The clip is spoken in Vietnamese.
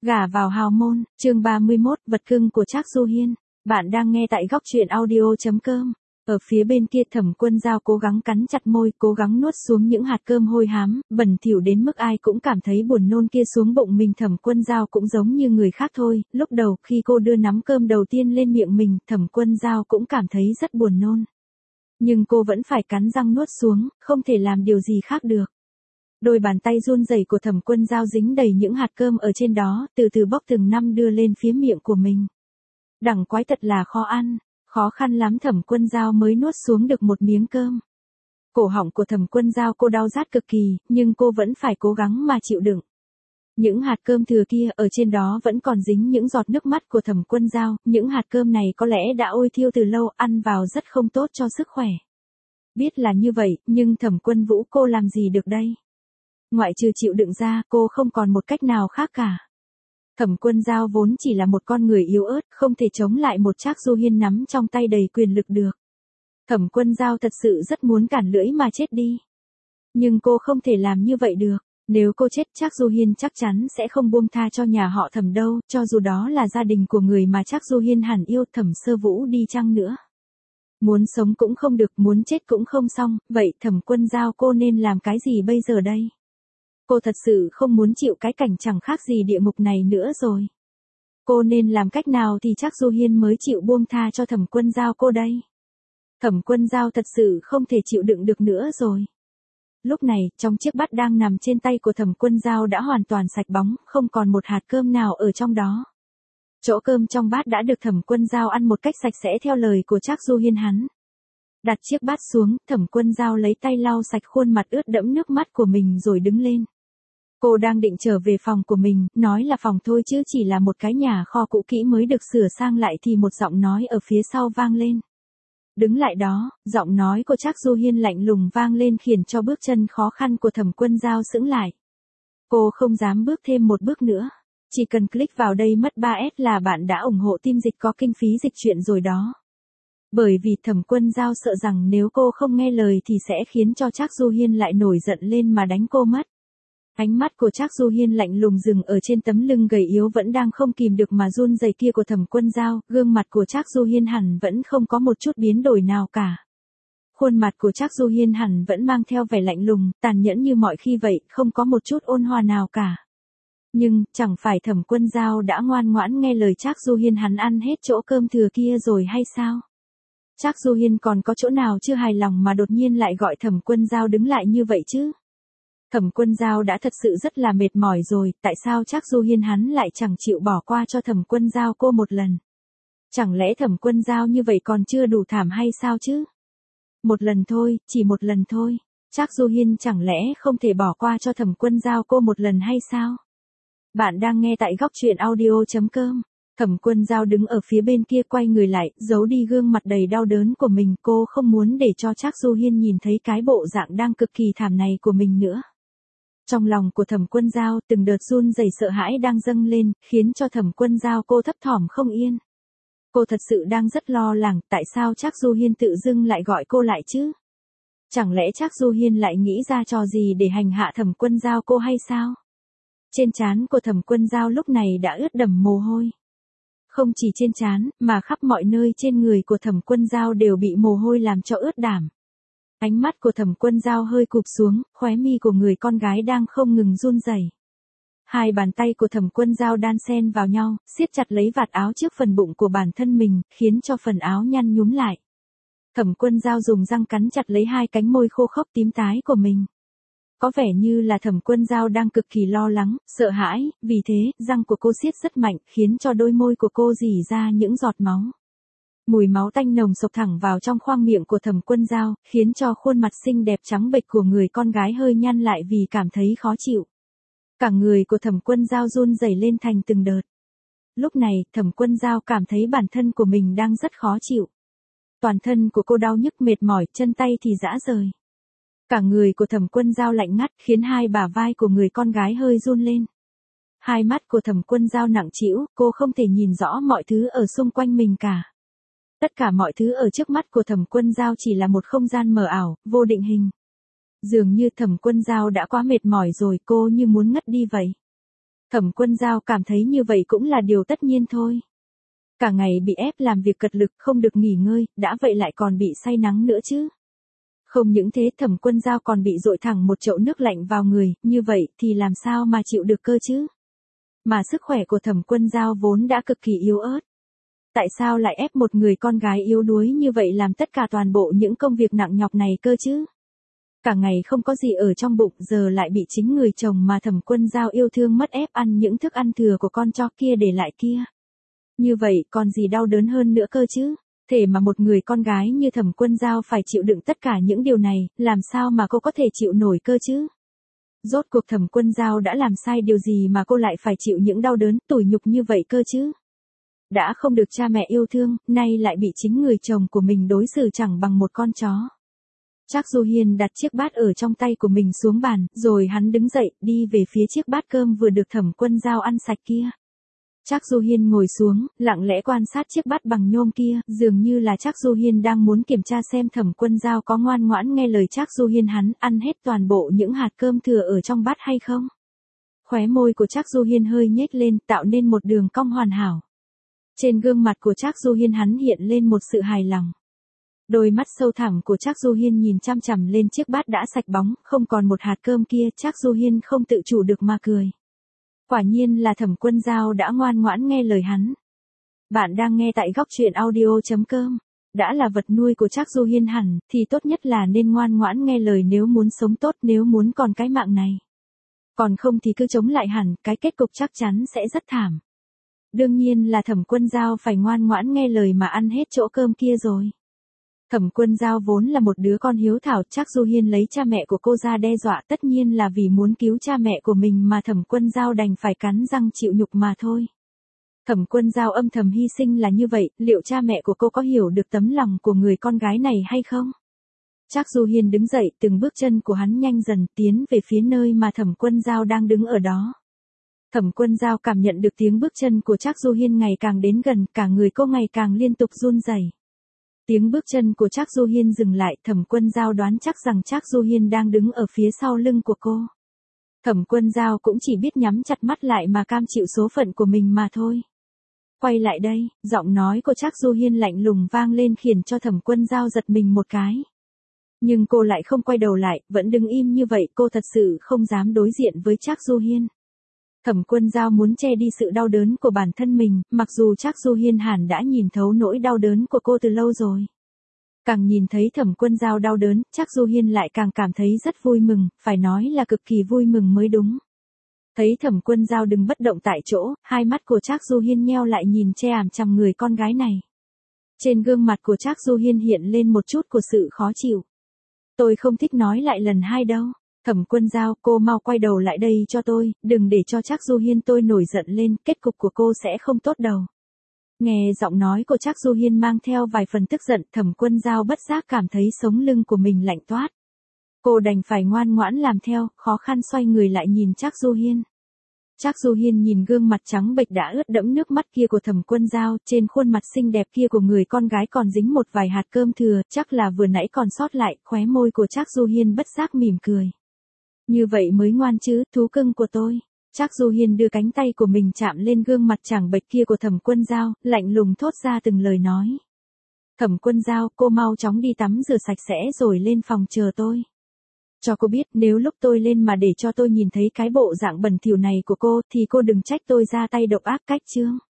Gả vào hào môn, chương 31, vật cưng của Trác Du Hiên. Bạn đang nghe tại góc truyện audio.com. Ở phía bên kia Thẩm Quân Dao cố gắng cắn chặt môi, cố gắng nuốt xuống những hạt cơm hôi hám, bẩn thỉu đến mức ai cũng cảm thấy buồn nôn kia xuống bụng mình. Thẩm Quân Dao cũng giống như người khác thôi, lúc đầu khi cô đưa nắm cơm đầu tiên lên miệng mình, Thẩm Quân Dao cũng cảm thấy rất buồn nôn. Nhưng cô vẫn phải cắn răng nuốt xuống, không thể làm điều gì khác được. Đôi bàn tay run rẩy của Thẩm Quân Dao dính đầy những hạt cơm ở trên đó, từ từ bóc từng năm đưa lên phía miệng của mình. Đẳng quái thật là khó ăn, khó khăn lắm Thẩm Quân Dao mới nuốt xuống được một miếng cơm. Cổ họng của Thẩm Quân Dao cô đau rát cực kỳ, nhưng cô vẫn phải cố gắng mà chịu đựng. Những hạt cơm thừa kia ở trên đó vẫn còn dính những giọt nước mắt của Thẩm Quân Dao, những hạt cơm này có lẽ đã ôi thiêu từ lâu, ăn vào rất không tốt cho sức khỏe. Biết là như vậy, nhưng Thẩm Quân Vũ cô làm gì được đây? Ngoại trừ chịu đựng ra, cô không còn một cách nào khác cả. Thẩm Quân Dao vốn chỉ là một con người yếu ớt, không thể chống lại một Trác Du Hiên nắm trong tay đầy quyền lực được. Thẩm Quân Dao thật sự rất muốn cản lưỡi mà chết đi. Nhưng cô không thể làm như vậy được. Nếu cô chết, Trác Du Hiên chắc chắn sẽ không buông tha cho nhà họ Thẩm đâu, cho dù đó là gia đình của người mà Trác Du Hiên hẳn yêu. Thẩm Sơ Vũ đi chăng nữa, muốn sống cũng không được, muốn chết cũng không xong. Vậy Thẩm Quân Dao cô nên làm cái gì bây giờ đây? Cô thật sự không muốn chịu cái cảnh chẳng khác gì địa ngục này nữa rồi. Cô nên làm cách nào thì Trác Du Hiên mới chịu buông tha cho Thẩm Quân Dao cô đây? Thẩm Quân Dao thật sự không thể chịu đựng được nữa rồi. Lúc này, trong chiếc bát đang nằm trên tay của Thẩm Quân Dao đã hoàn toàn sạch bóng, không còn một hạt cơm nào ở trong đó. Chỗ cơm trong bát đã được Thẩm Quân Dao ăn một cách sạch sẽ theo lời của Trác Du Hiên hắn. Đặt chiếc bát xuống, Thẩm Quân Dao lấy tay lau sạch khuôn mặt ướt đẫm nước mắt của mình rồi đứng lên. Cô đang định trở về phòng của mình, nói là phòng thôi chứ chỉ là một cái nhà kho cũ kỹ mới được sửa sang lại thì một giọng nói ở phía sau vang lên. Đứng lại đó, giọng nói của Trác Du Hiên lạnh lùng vang lên khiến cho bước chân khó khăn của Thẩm Quân Dao sững lại. Cô không dám bước thêm một bước nữa. Chỉ cần click vào đây mất 3S là bạn đã ủng hộ team dịch có kinh phí dịch truyện rồi đó. Bởi vì Thẩm Quân Dao sợ rằng nếu cô không nghe lời thì sẽ khiến cho Trác Du Hiên lại nổi giận lên mà đánh cô mất. Ánh mắt của Trác Du Hiên lạnh lùng dừng ở trên tấm lưng gầy yếu vẫn đang không kìm được mà run rẩy kia của Thẩm Quân Dao, gương mặt của Trác Du Hiên hẳn vẫn không có một chút biến đổi nào cả. Khuôn mặt của Trác Du Hiên hẳn vẫn mang theo vẻ lạnh lùng, tàn nhẫn như mọi khi vậy, không có một chút ôn hòa nào cả. Nhưng, chẳng phải Thẩm Quân Dao đã ngoan ngoãn nghe lời Trác Du Hiên hắn ăn hết chỗ cơm thừa kia rồi hay sao? Trác Du Hiên còn có chỗ nào chưa hài lòng mà đột nhiên lại gọi Thẩm Quân Dao đứng lại như vậy chứ? Thẩm Quân Dao đã thật sự rất là mệt mỏi rồi, tại sao Trác Du Hiên hắn lại chẳng chịu bỏ qua cho Thẩm Quân Dao cô một lần? Chẳng lẽ Thẩm Quân Dao như vậy còn chưa đủ thảm hay sao chứ? Một lần thôi, chỉ một lần thôi. Trác Du Hiên chẳng lẽ không thể bỏ qua cho Thẩm Quân Dao cô một lần hay sao? Bạn đang nghe tại góc truyện audio.com. Thẩm Quân Dao đứng ở phía bên kia quay người lại, giấu đi gương mặt đầy đau đớn của mình. Cô không muốn để cho Trác Du Hiên nhìn thấy cái bộ dạng đang cực kỳ thảm này của mình nữa. Trong lòng của Thẩm Quân Dao từng đợt run rẩy sợ hãi đang dâng lên, khiến cho Thẩm Quân Dao cô thấp thỏm không yên. Cô thật sự đang rất lo lắng, tại sao Trác Du Hiên tự dưng lại gọi cô lại chứ? Chẳng lẽ Trác Du Hiên lại nghĩ ra trò gì để hành hạ Thẩm Quân Dao cô hay sao? Trên trán của Thẩm Quân Dao lúc này đã ướt đẫm mồ hôi. Không chỉ trên trán, mà khắp mọi nơi trên người của Thẩm Quân Dao đều bị mồ hôi làm cho ướt đẫm. Ánh mắt của Thẩm Quân Dao hơi cụp xuống, khóe mi của người con gái đang không ngừng run rẩy. Hai bàn tay của Thẩm Quân Dao đan xen vào nhau, siết chặt lấy vạt áo trước phần bụng của bản thân mình, khiến cho phần áo nhăn nhúm lại. Thẩm Quân Dao dùng răng cắn chặt lấy hai cánh môi khô khốc tím tái của mình. Có vẻ như là Thẩm Quân Dao đang cực kỳ lo lắng, sợ hãi, vì thế, răng của cô siết rất mạnh, khiến cho đôi môi của cô rỉ ra những giọt máu. Mùi máu tanh nồng sộc thẳng vào trong khoang miệng của Thẩm Quân Dao, khiến cho khuôn mặt xinh đẹp trắng bệch của người con gái hơi nhăn lại vì cảm thấy khó chịu. Cả người của Thẩm Quân Dao run rẩy lên thành từng đợt. Lúc này, Thẩm Quân Dao cảm thấy bản thân của mình đang rất khó chịu. Toàn thân của cô đau nhức mệt mỏi, chân tay thì rã rời. Cả người của Thẩm Quân Dao lạnh ngắt, khiến hai bả vai của người con gái hơi run lên. Hai mắt của Thẩm Quân Dao nặng trĩu, cô không thể nhìn rõ mọi thứ ở xung quanh mình cả. Tất cả mọi thứ ở trước mắt của Thẩm Quân Dao chỉ là một không gian mờ ảo, vô định hình. Dường như Thẩm Quân Dao đã quá mệt mỏi rồi, cô như muốn ngất đi vậy. Thẩm Quân Giao cảm thấy như vậy cũng là điều tất nhiên thôi. Cả ngày bị ép làm việc cật lực không được nghỉ ngơi, đã vậy lại còn bị say nắng nữa chứ. Không những thế Thẩm Quân Giao còn bị dội thẳng một chậu nước lạnh vào người, như vậy thì làm sao mà chịu được cơ chứ? Mà sức khỏe của Thẩm Quân Giao vốn đã cực kỳ yếu ớt. Tại sao lại ép một người con gái yếu đuối như vậy làm tất cả toàn bộ những công việc nặng nhọc này cơ chứ? Cả ngày không có gì ở trong bụng giờ lại bị chính người chồng mà Thẩm Quân Giao yêu thương mất ép ăn những thức ăn thừa của con chó kia để lại kia. Như vậy còn gì đau đớn hơn nữa cơ chứ? Thể mà một người con gái như Thẩm Quân Giao phải chịu đựng tất cả những điều này, làm sao mà cô có thể chịu nổi cơ chứ? Rốt cuộc Thẩm Quân Giao đã làm sai điều gì mà cô lại phải chịu những đau đớn, tủi nhục như vậy cơ chứ? Đã không được cha mẹ yêu thương, nay lại bị chính người chồng của mình đối xử chẳng bằng một con chó. Trác Du Hiên đặt chiếc bát ở trong tay của mình xuống bàn, rồi hắn đứng dậy, đi về phía chiếc bát cơm vừa được Thẩm Quân Giao ăn sạch kia. Trác Du Hiên ngồi xuống, lặng lẽ quan sát chiếc bát bằng nhôm kia, dường như là Trác Du Hiên đang muốn kiểm tra xem Thẩm Quân Giao có ngoan ngoãn nghe lời Trác Du Hiên hắn ăn hết toàn bộ những hạt cơm thừa ở trong bát hay không. Khóe môi của Trác Du Hiên hơi nhếch lên, tạo nên một đường cong hoàn hảo. Trên gương mặt của Trác Du Hiên hắn hiện lên một sự hài lòng. Đôi mắt sâu thẳm của Trác Du Hiên nhìn chăm chằm lên chiếc bát đã sạch bóng, không còn một hạt cơm kia, Trác Du Hiên không tự chủ được mà cười. Quả nhiên là Thẩm Quân Giao đã ngoan ngoãn nghe lời hắn. Bạn đang nghe tại góc truyện audio.com. Đã là vật nuôi của Trác Du Hiên hẳn, thì tốt nhất là nên ngoan ngoãn nghe lời nếu muốn sống tốt, nếu muốn còn cái mạng này. Còn không thì cứ chống lại hẳn, cái kết cục chắc chắn sẽ rất thảm. Đương nhiên là Thẩm Quân Giao phải ngoan ngoãn nghe lời mà ăn hết chỗ cơm kia rồi. Thẩm Quân Giao vốn là một đứa con hiếu thảo, Trác Du Hiên lấy cha mẹ của cô ra đe dọa, tất nhiên là vì muốn cứu cha mẹ của mình mà Thẩm Quân Giao đành phải cắn răng chịu nhục mà thôi. Thẩm Quân Giao âm thầm hy sinh là như vậy, liệu cha mẹ của cô có hiểu được tấm lòng của người con gái này hay không? Trác Du Hiên đứng dậy, từng bước chân của hắn nhanh dần tiến về phía nơi mà Thẩm Quân Giao đang đứng ở đó. Thẩm Quân Giao cảm nhận được tiếng bước chân của Trác Du Hiên ngày càng đến gần, cả người cô ngày càng liên tục run rẩy. Tiếng bước chân của Trác Du Hiên dừng lại, Thẩm Quân Giao đoán chắc rằng Trác Du Hiên đang đứng ở phía sau lưng của cô. Thẩm Quân Giao cũng chỉ biết nhắm chặt mắt lại mà cam chịu số phận của mình mà thôi. Quay lại đây, giọng nói của Trác Du Hiên lạnh lùng vang lên khiến cho Thẩm Quân Giao giật mình một cái. Nhưng cô lại không quay đầu lại, vẫn đứng im như vậy, cô thật sự không dám đối diện với Trác Du Hiên. Thẩm Quân Giao muốn che đi sự đau đớn của bản thân mình, mặc dù Trác Du Hiên hẳn đã nhìn thấu nỗi đau đớn của cô từ lâu rồi. Càng nhìn thấy Thẩm Quân Giao đau đớn, Trác Du Hiên lại càng cảm thấy rất vui mừng, phải nói là cực kỳ vui mừng mới đúng. Thấy Thẩm Quân Giao đứng bất động tại chỗ, hai mắt của Trác Du Hiên nheo lại nhìn che ảm chằm người con gái này. Trên gương mặt của Trác Du Hiên hiện lên một chút của sự khó chịu. Tôi không thích nói lại lần hai đâu. Thẩm Quân Giao, cô mau quay đầu lại đây cho tôi, đừng để cho Trác Du Hiên tôi nổi giận lên, kết cục của cô sẽ không tốt đâu. Nghe giọng nói của Trác Du Hiên mang theo vài phần tức giận, Thẩm Quân Giao bất giác cảm thấy sống lưng của mình lạnh toát. Cô đành phải ngoan ngoãn làm theo, khó khăn xoay người lại nhìn Trác Du Hiên. Trác Du Hiên nhìn gương mặt trắng bệch đã ướt đẫm nước mắt kia của Thẩm Quân Giao, trên khuôn mặt xinh đẹp kia của người con gái còn dính một vài hạt cơm thừa, chắc là vừa nãy còn sót lại, khóe môi của Trác Du Hiên bất giác mỉm cười. Như vậy mới ngoan chứ, thú cưng của tôi. Trác Du Hiên đưa cánh tay của mình chạm lên gương mặt trắng bệch kia của Thẩm Quân Giao, lạnh lùng thốt ra từng lời nói. Thẩm Quân Giao, cô mau chóng đi tắm rửa sạch sẽ rồi lên phòng chờ tôi. Cho cô biết nếu lúc tôi lên mà để cho tôi nhìn thấy cái bộ dạng bẩn thỉu này của cô thì cô đừng trách tôi ra tay độc ác cách chương.